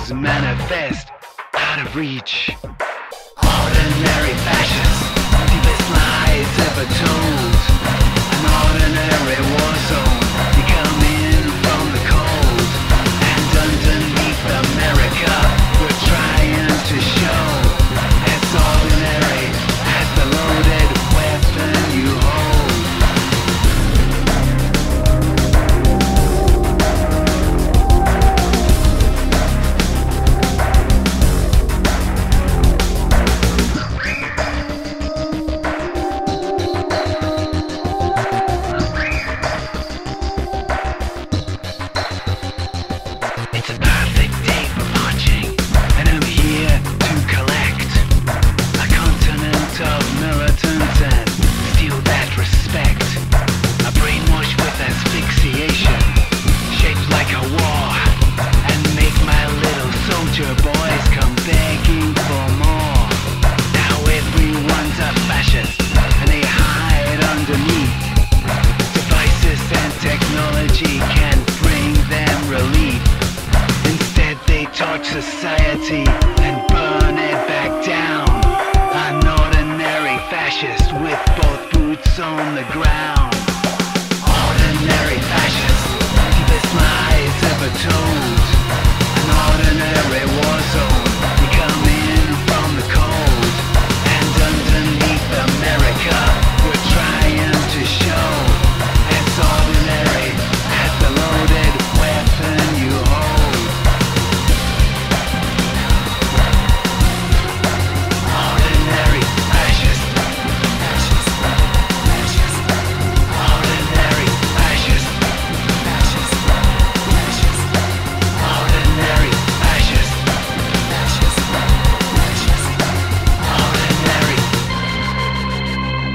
shadows manifest out of reach. Ordinary fascists, deepest lies ever told. An ordinary war zone, you come in from the cold. And underneath America, we're trying to show as ordinary as the loaded weapon you hold. It's a perfect day for marching, and I'm here to collect a continent of militants and steal that respect. A brainwash with asphyxiation, shaped like a war, and make my little soldier boys come begging for more. Now everyone's a fascist, and they hide underneath devices and technology can't bring them relief. Instead they torch society and burn it back down. An ordinary fascist with both boots on the ground. Ordinary fascist, deepest lies ever told. An ordinary war zone, you come in from the cold. And underneath America, we're trying to show as ordinary as the loaded weapon you hold. Ordinary fascist. Ordinary fascist. Ordinary fascist. Ordinary.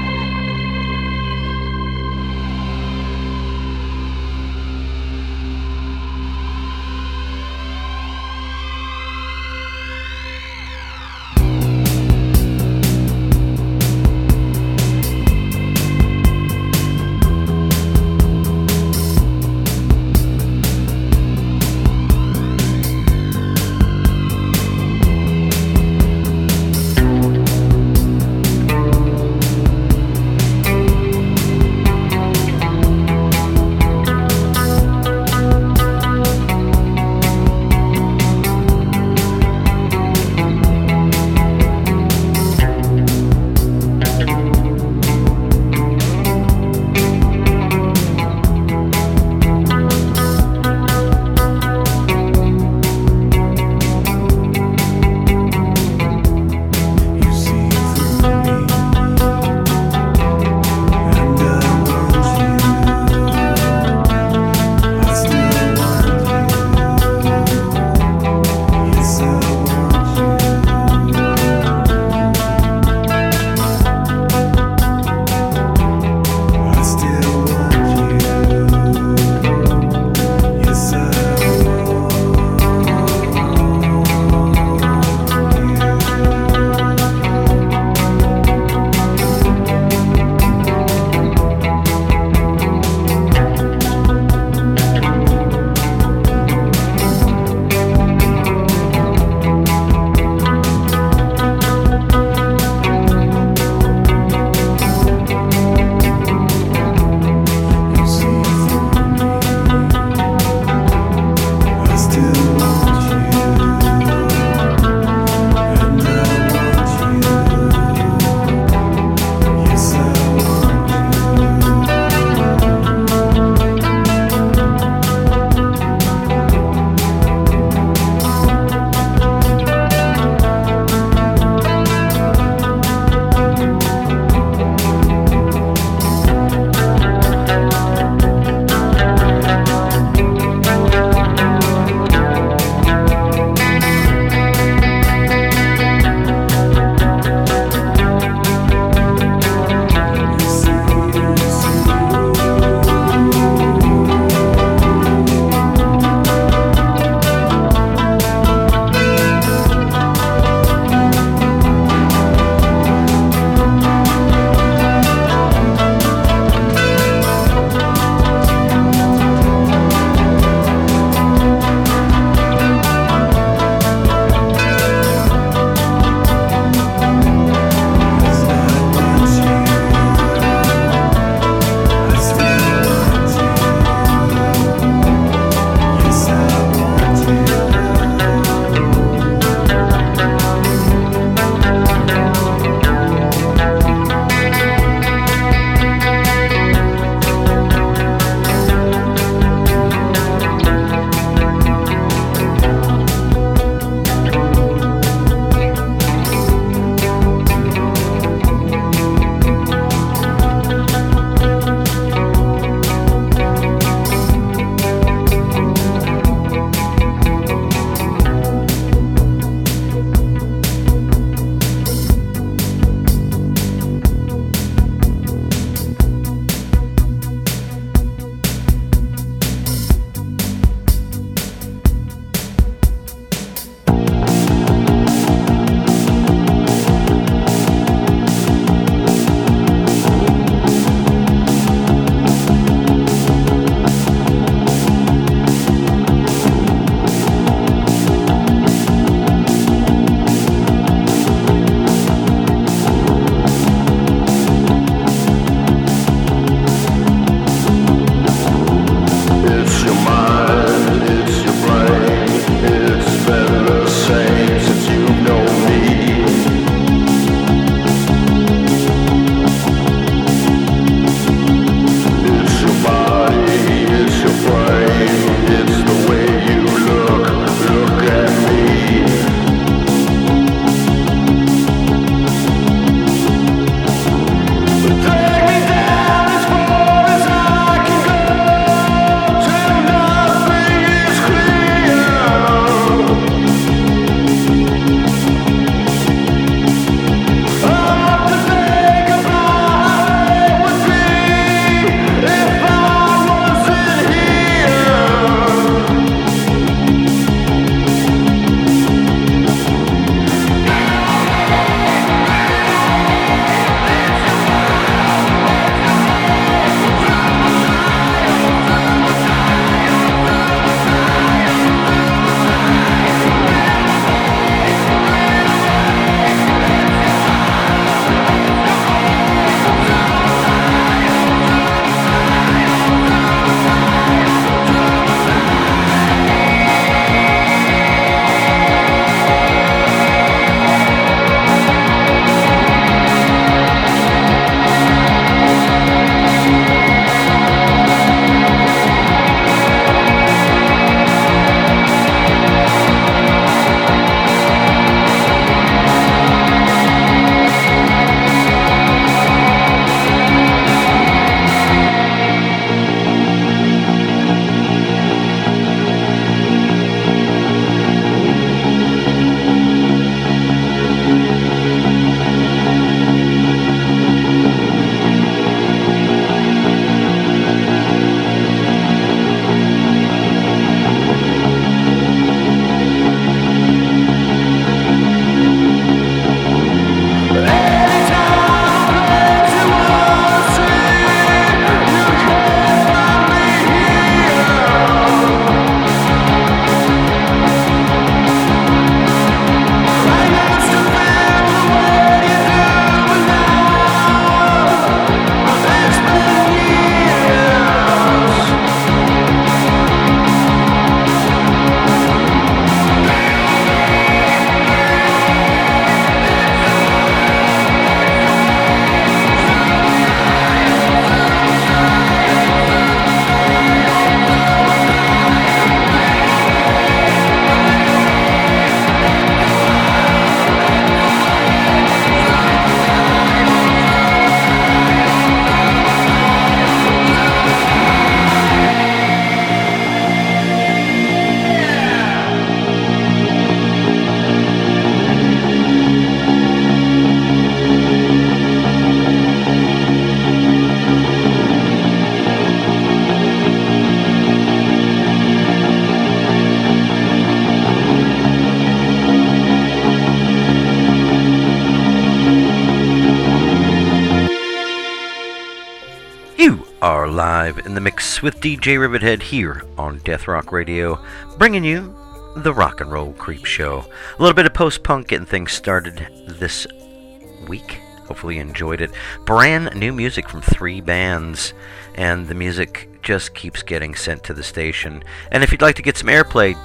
You are live in the mix with DJ Rivethead here on Death Rock Radio, bringing you the Rock and Roll Creep Show. A little bit of post-punk getting things started this week. Hopefully you enjoyed it. Brand new music from 3 bands, and the music just keeps getting sent to the station. And if you'd like to get some airplay,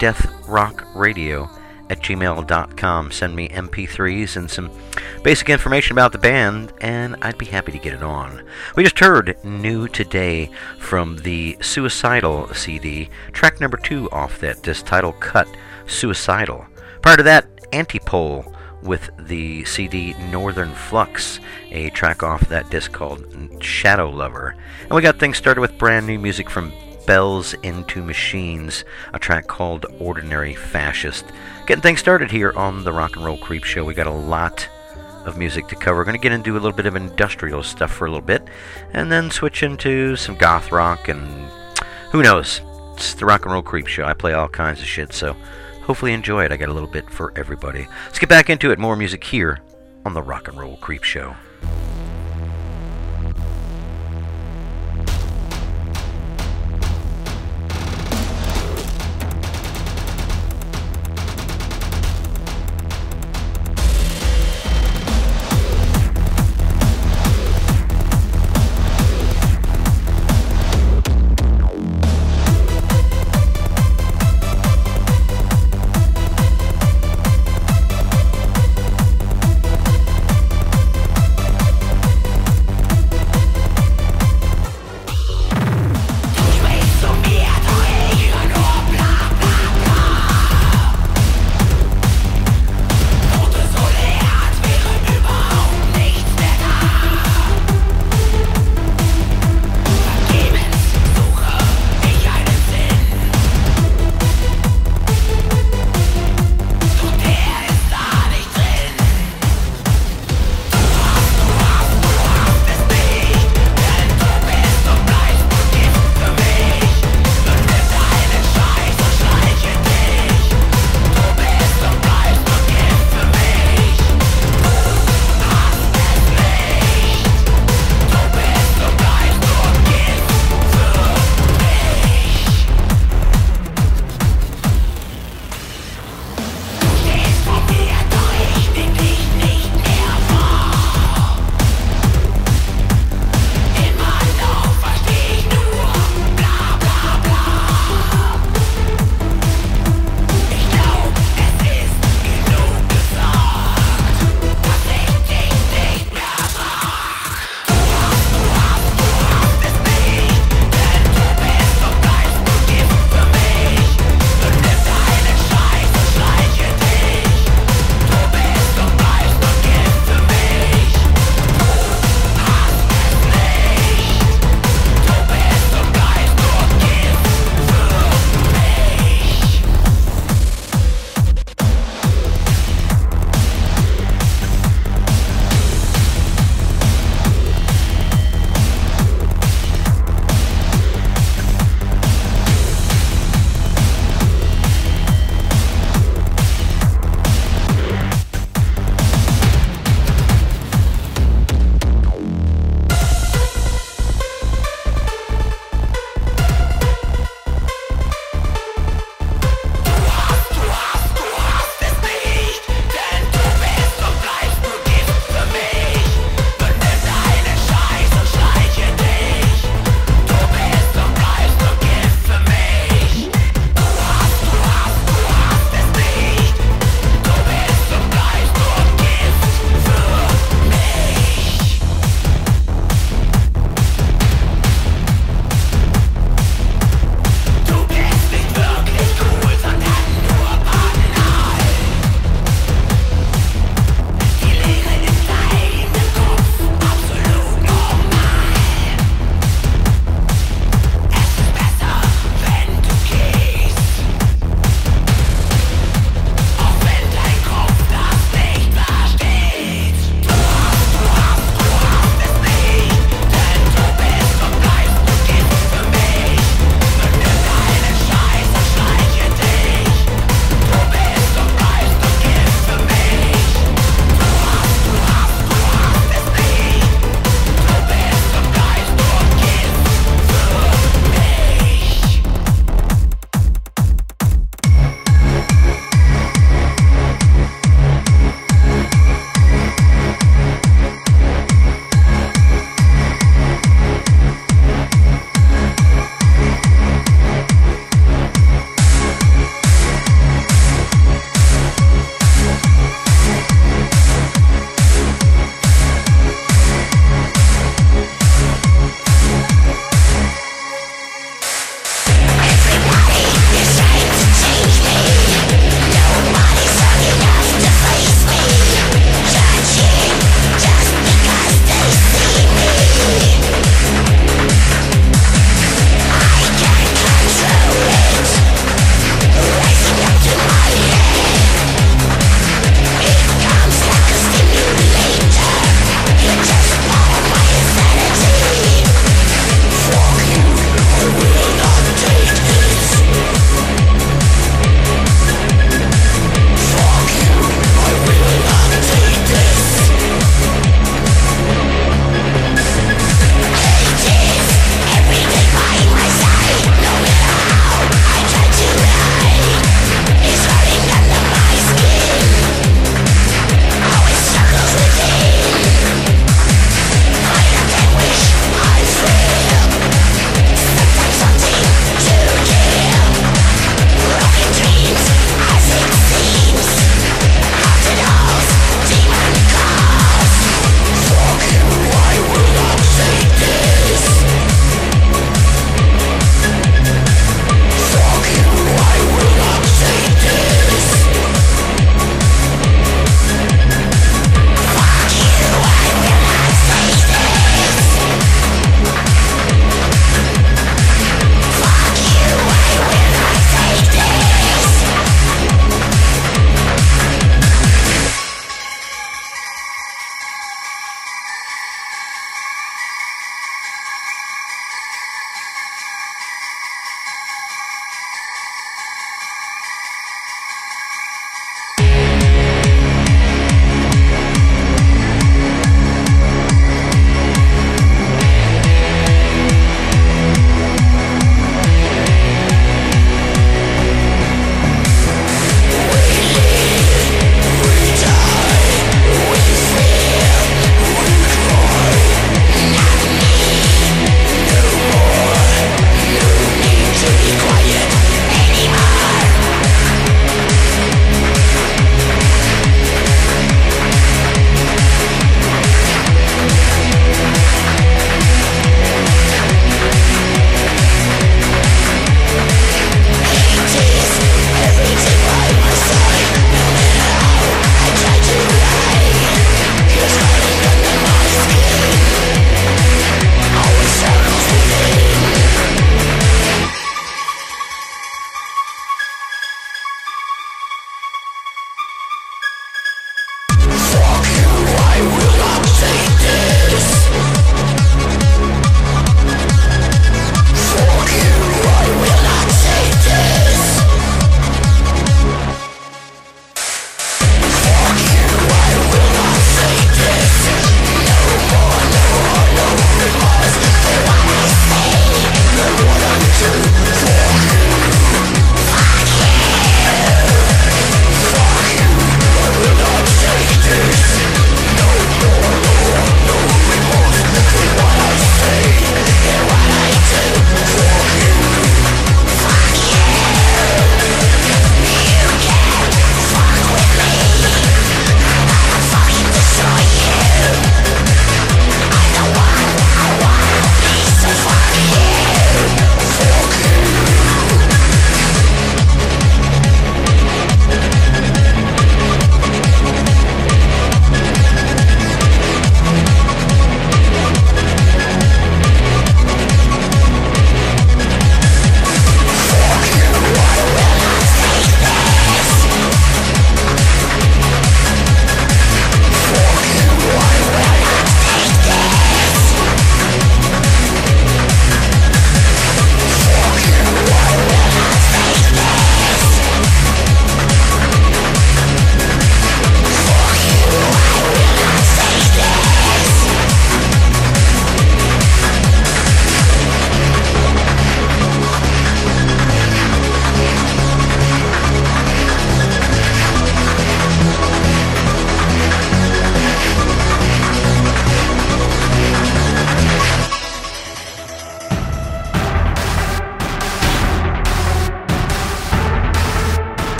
deathrockradio@gmail.com. Send me MP3s and some basic information about the band, and I'd be happy to get it on. We just heard New Today from the Suicidal CD, track number 2 off that disc, title cut, Suicidal. Prior to that, Antipole with the CD Northern Flux, a track off that disc called Shadow Lover. And we got things started with brand new music from Bells into Machines, a track called Ordinary Fascist. Getting things started here on the Rock and Roll Creep Show. We got a lot of music to cover. We're going to get into a little bit of industrial stuff for a little bit, and then switch into some goth rock, and who knows? It's the Rock and Roll Creep Show. I play all kinds of shit, so hopefully you enjoy it. I got a little bit for everybody. Let's get back into it. More music here on the Rock and Roll Creep Show.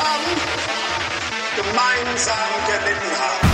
zusammen gemeinsam gelitten haben.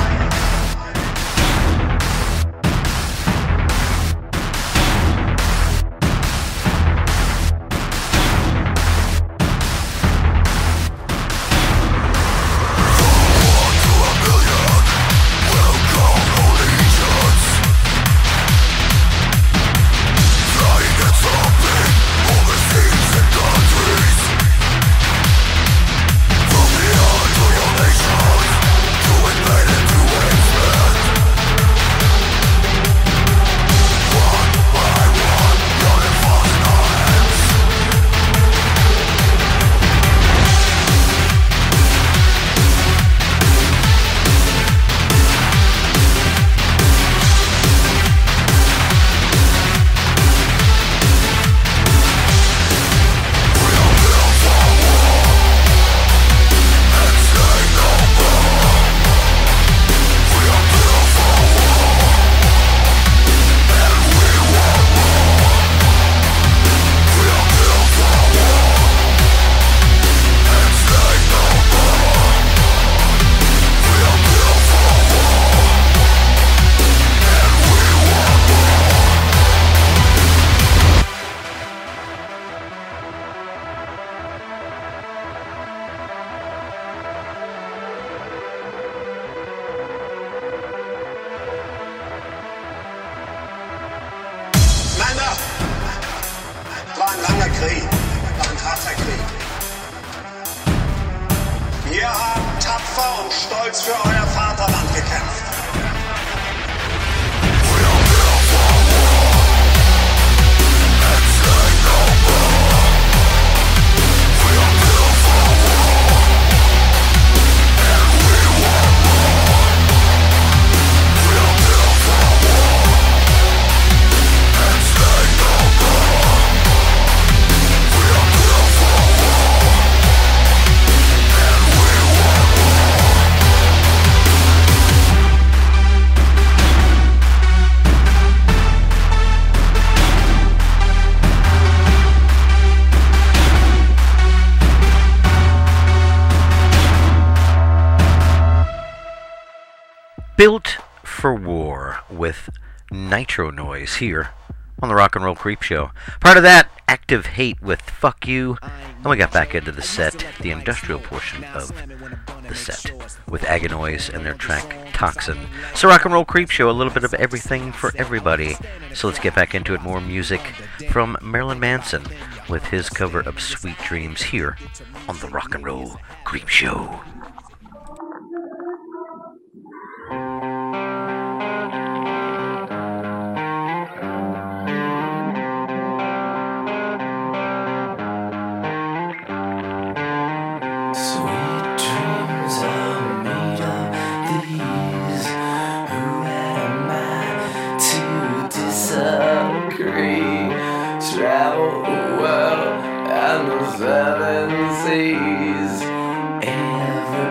War ein langer Krieg, ein harter Krieg. Ihr habt tapfer und stolz für euer Vaterland gekämpft. Built for War with Nitro Noise here on the Rock and Roll Creep Show. Part of that, Active Hate with Fuck You. Then we got back into the set, the industrial portion of the set, with Aganoise and their track Toxin. So Rock and Roll Creep Show, a little bit of everything for everybody. So let's get back into it. More music from Marilyn Manson with his cover of Sweet Dreams here on the Rock and Roll Creep Show. Seven seas, every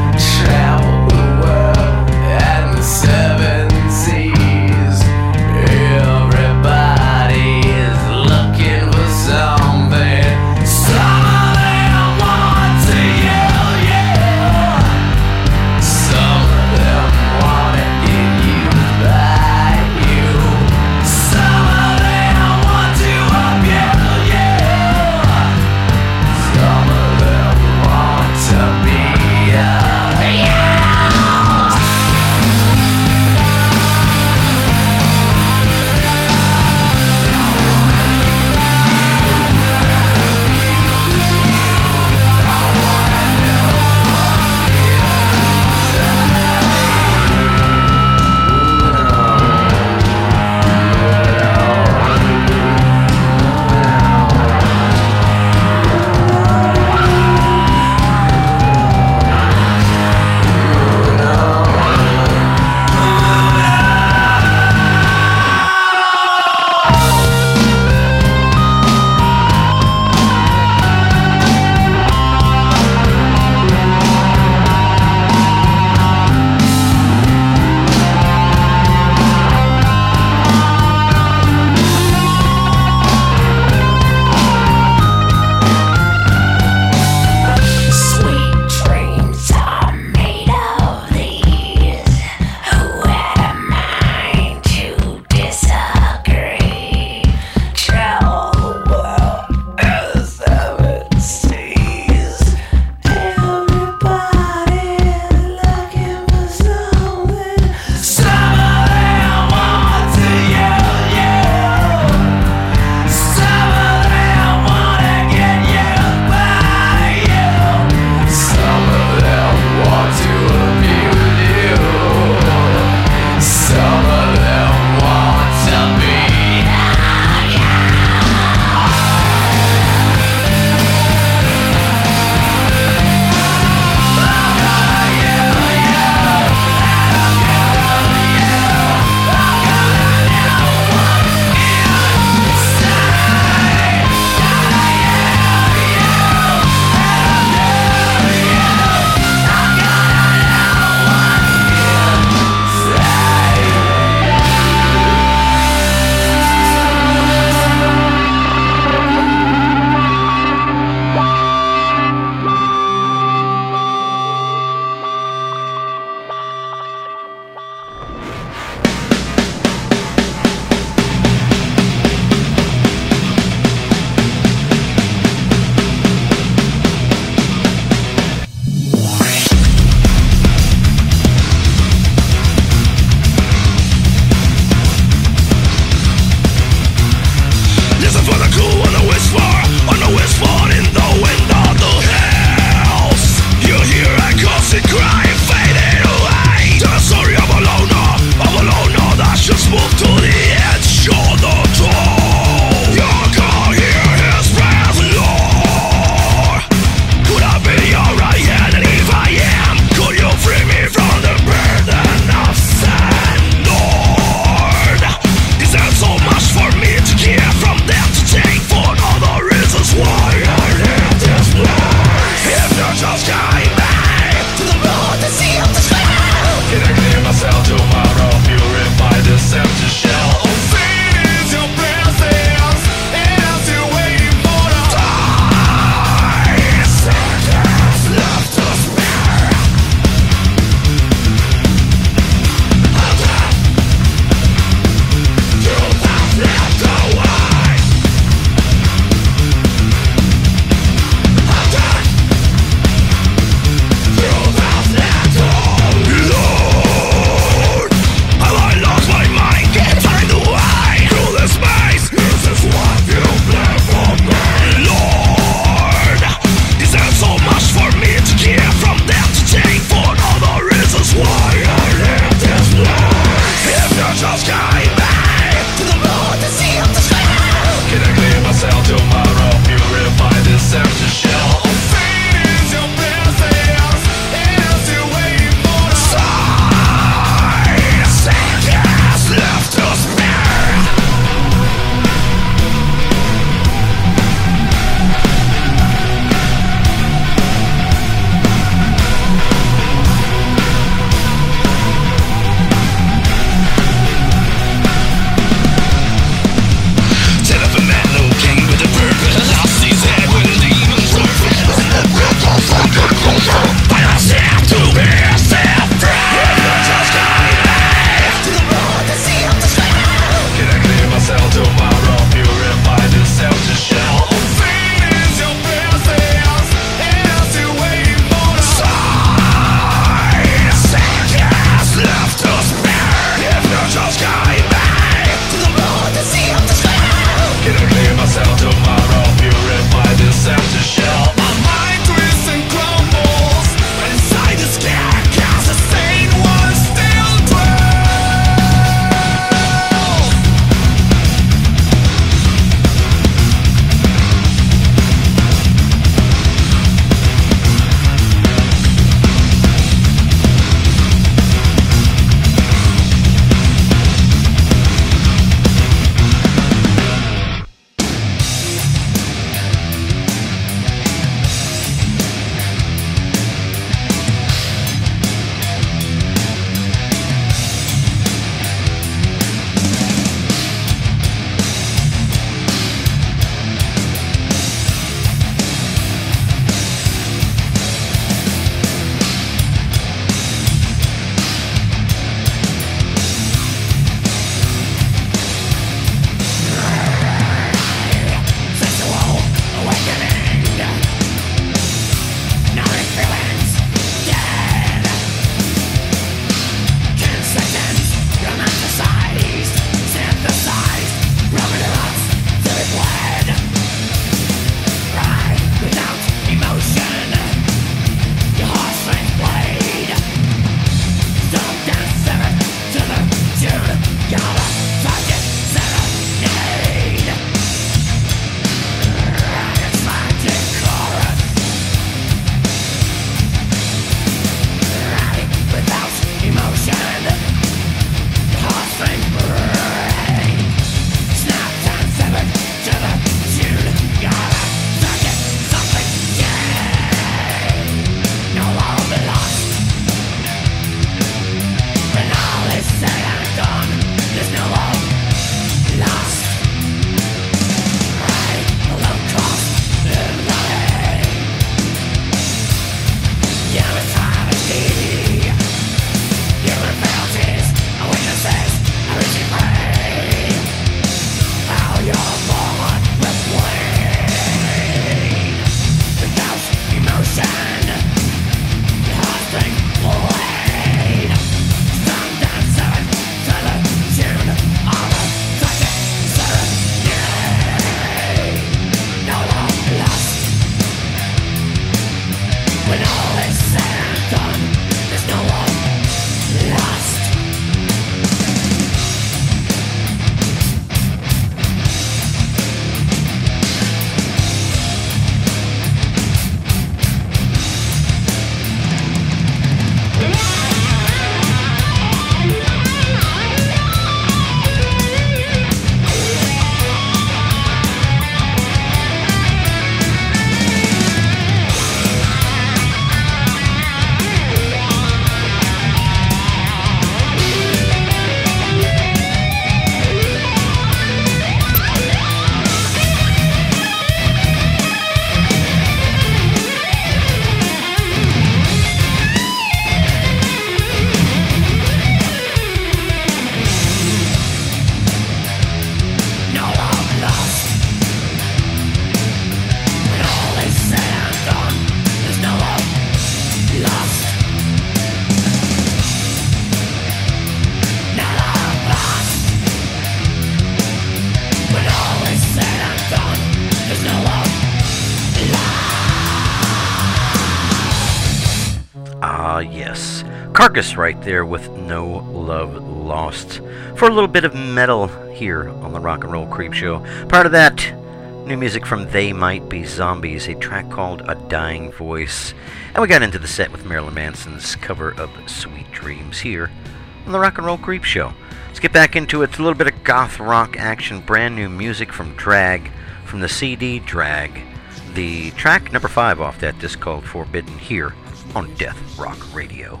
Yes. Carcass right there with No Love Lost. For a little bit of metal here on the Rock and Roll Creep Show. Part of that, new music from They Might Be Zombies, a track called A Dying Voice. And we got into the set with Marilyn Manson's cover of Sweet Dreams here on the Rock and Roll Creep Show. Let's get back into it. A little bit of goth rock action, brand new music from Drag, from the CD Drag. The track number 5 off that disc called Forbidden here on Death Rock Radio.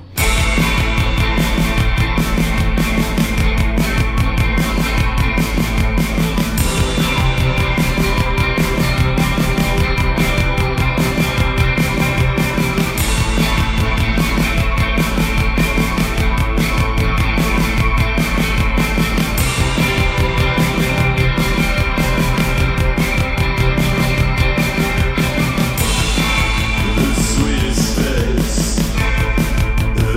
The sweetest face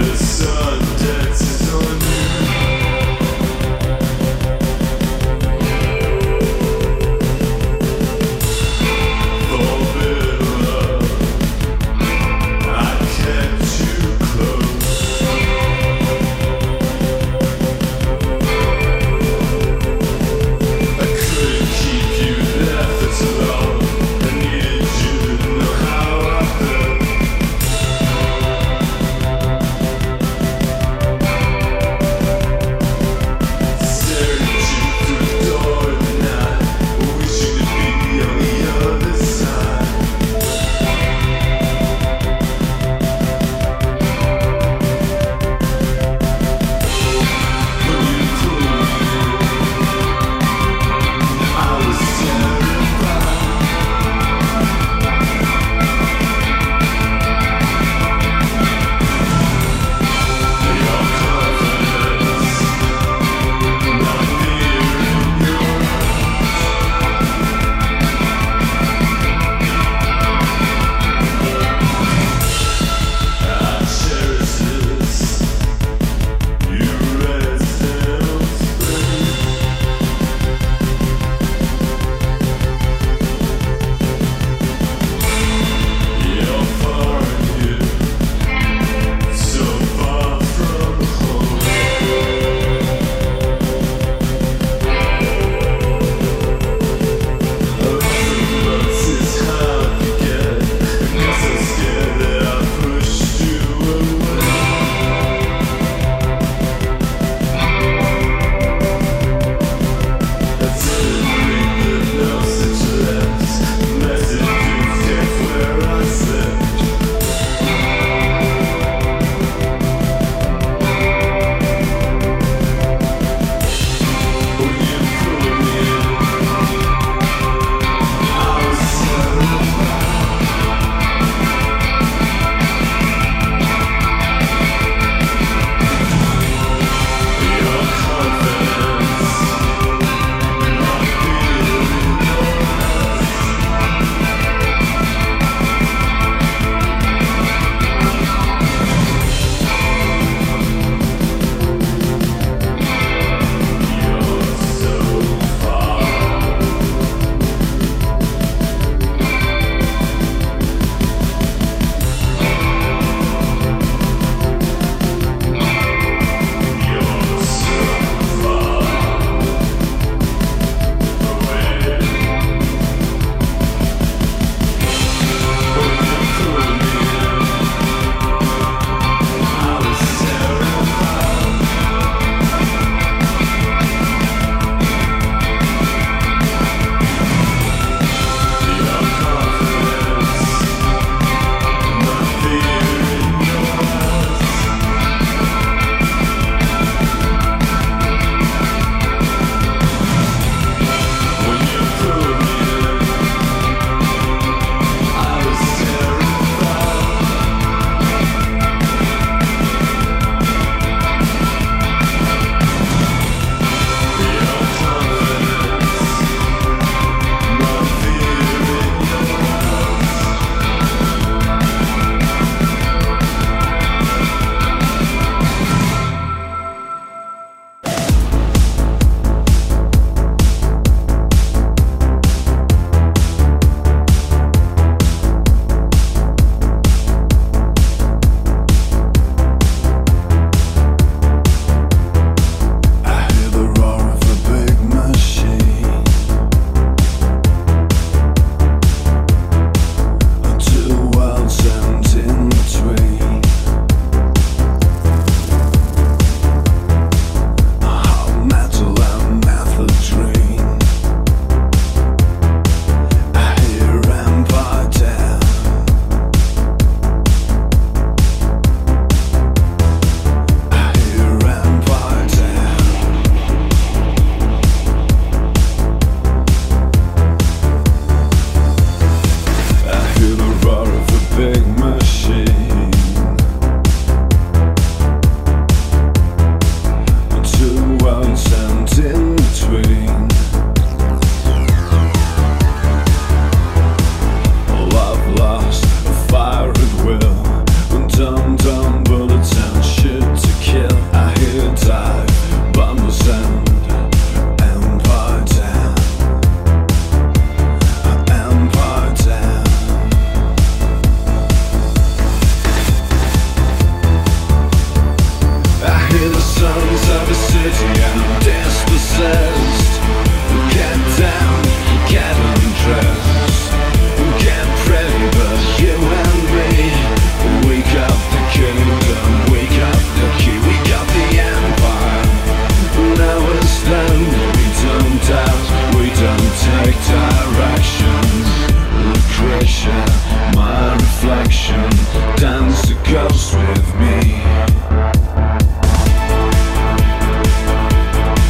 pretty and dispossessed. Get down, get undressed, get ready, but you and me, we got the kingdom, we got the key, we got the empire. Now it's then, we don't doubt, we don't take direction. Lucretia, my reflection, dance a ghost with me.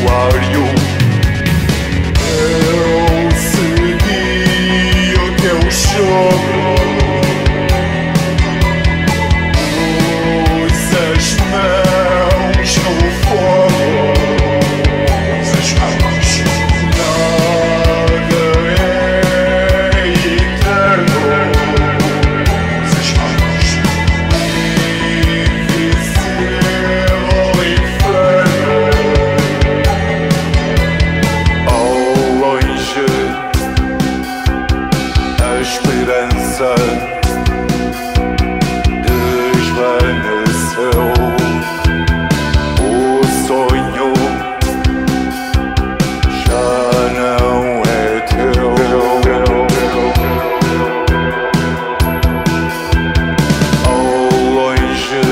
santuário. Eu segui o teu jogo. Pus as mãos no fogo. Pus as mãos. Nada é eterno. Pus as mãos. Invisível inferno. Ao longe, a esperança desvaneceu. O sonho já não é teu. Ao longe,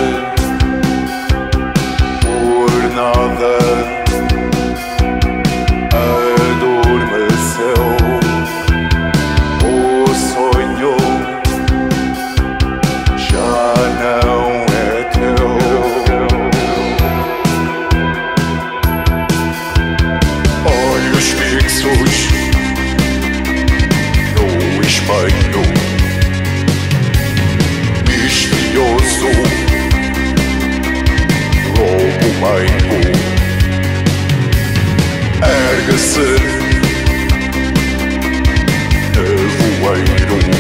por nada adormeceu. O sonho já não é teu. Olhos fixos no espelho, misterioso, lobo meigo. Ergue-se nevoeiro.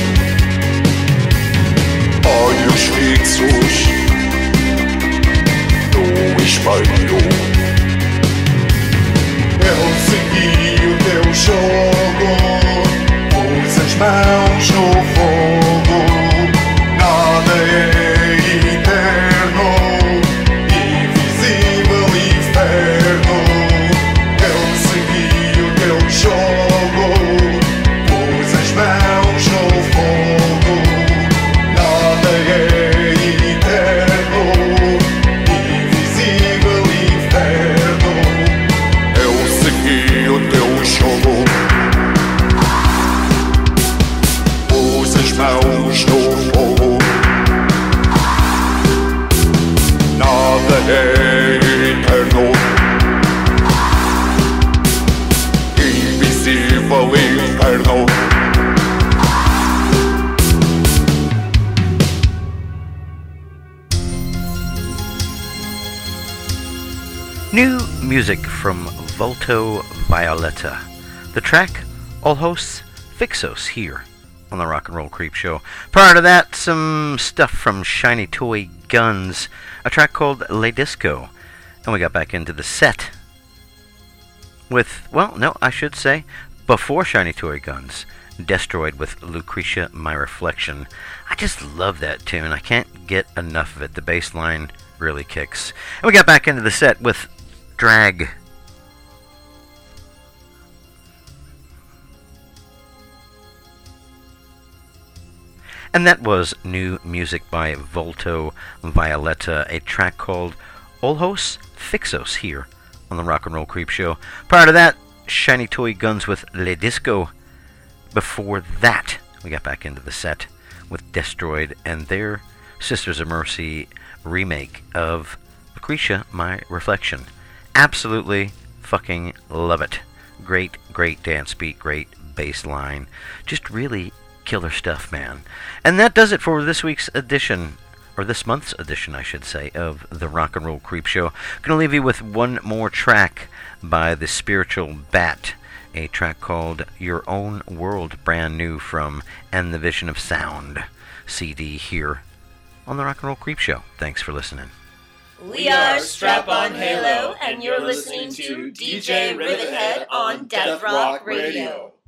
Olhos fixos no espelho. Eu segui o teu jogo. Pus as mãos no fogo. Nada é eterno. Invisível inferno. Eu segui o teu jogo. Pus as mãos no fogo. Nada é eterno. Invisível inferno. Eu segui o teu jogo. Pus as mãos no fogo. Nada é eterno. Invisível inferno. New music from Volto Violetta. The track, All Hosts Fixos, here on the Rock and Roll Creep Show. Prior to that, some stuff from Shiny Toy Guns, a track called Le Disco. And we got back into the set with, well, no, I should say, before Shiny Toy Guns, Destroyed with Lucretia, My Reflection. I just love that tune. I can't get enough of it. The bass line really kicks. And we got back into the set with Drag. And that was new music by Volto Violetta, a track called Olhos Fixos, here on the Rock and Roll Creep Show. Prior to that, Shiny Toy Guns with Le Disco. Before that, we got back into the set with Destroyed and their Sisters of Mercy remake of Lucretia, My Reflection. Absolutely fucking love it. Great, great dance beat, great bass line. Just really killer stuff, man. And that does it for this week's edition, or this month's edition, I should say, of the Rock and Roll Creep Show. Gonna leave you with one more track by the Spiritual Bat, a track called Your Own World, brand new from And the Vision of Sound CD here on the Rock and Roll Creep Show. Thanks for listening. We are Strap-On Halo, and you're listening to DJ Rivethead on Death Rock Radio.